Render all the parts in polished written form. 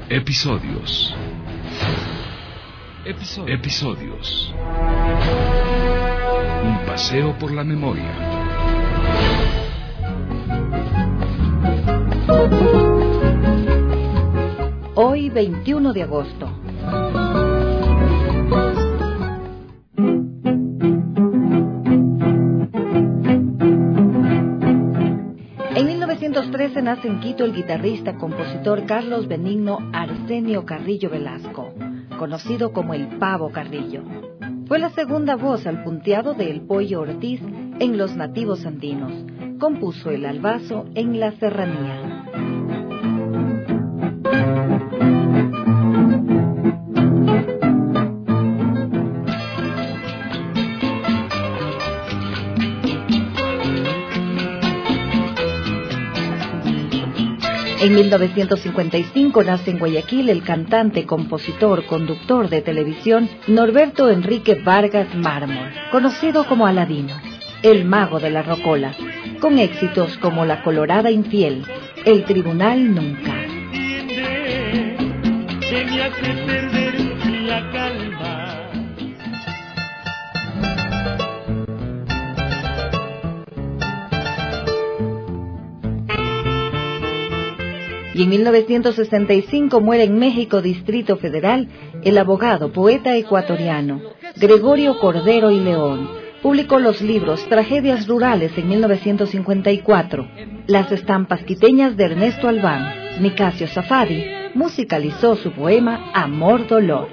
Episodios. Un paseo por la memoria. Hoy, 21 de agosto. En 1913 nace en Quito el guitarrista-compositor Carlos Benigno Arsenio Carrillo Velasco, conocido como el Pavo Carrillo. Fue la segunda voz al punteado de El Pollo Ortiz en Los Nativos Andinos. Compuso el albazo en La Serranía. En 1955 nace en Guayaquil el cantante, compositor, conductor de televisión Norberto Enrique Vargas Mármol, conocido como Aladino, el mago de la rocola, con éxitos como La Colorada Infiel, El Tribunal Nunca. Y en 1965 muere en México, Distrito Federal, el abogado, poeta ecuatoriano Gregorio Cordero y León. Publicó los libros Tragedias Rurales en 1954, Las Estampas Quiteñas de Ernesto Albán. Nicasio Safadi musicalizó su poema Amor Dolor.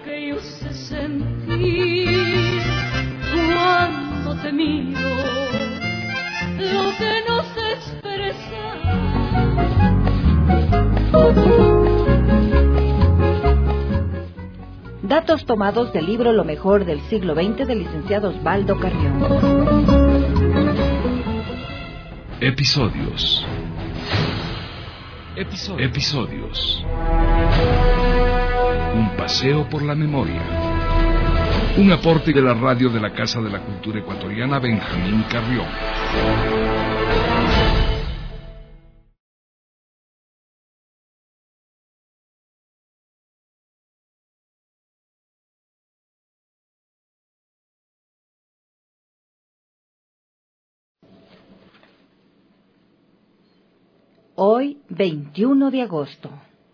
Cuando te miro, lo que no se expresa. Datos tomados del libro Lo mejor del siglo XX del licenciado Osvaldo Carrión. Episodios. Un paseo por la memoria. Un aporte de la radio de la Casa de la Cultura Ecuatoriana Benjamín Carrión. Hoy, 21 de agosto.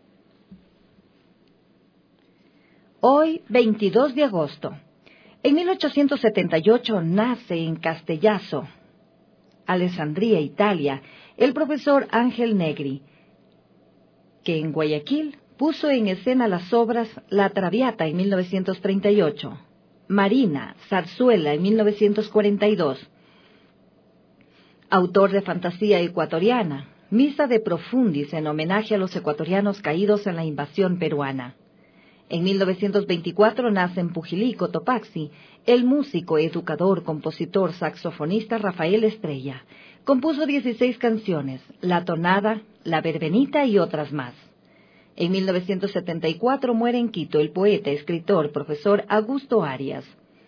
Hoy, 22 de agosto. En 1878 nace en Castellaso, Alessandria, Italia, el profesor Ángel Negri, que en Guayaquil puso en escena las obras La Traviata en 1938, Marina, Zarzuela en 1942, autor de fantasía ecuatoriana, Misa de Profundis en homenaje a los ecuatorianos caídos en la invasión peruana. En 1924 nace en Pujilí, Cotopaxi, el músico, educador, compositor, saxofonista Rafael Estrella. Compuso 16 canciones, La Tonada, La Verbenita y otras más. En 1974 muere en Quito el poeta, escritor, profesor Augusto Arias.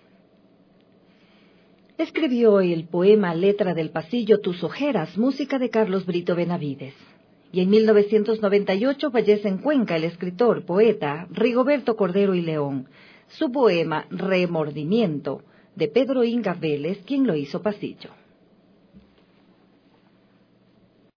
Escribió el poema Letra del Pasillo, Tus Ojeras, música de Carlos Brito Benavides. Y en 1998 fallece en Cuenca el escritor, poeta Rigoberto Cordero y León. Su poema Remordimiento, de Pedro Inga Vélez, quien lo hizo pasillo.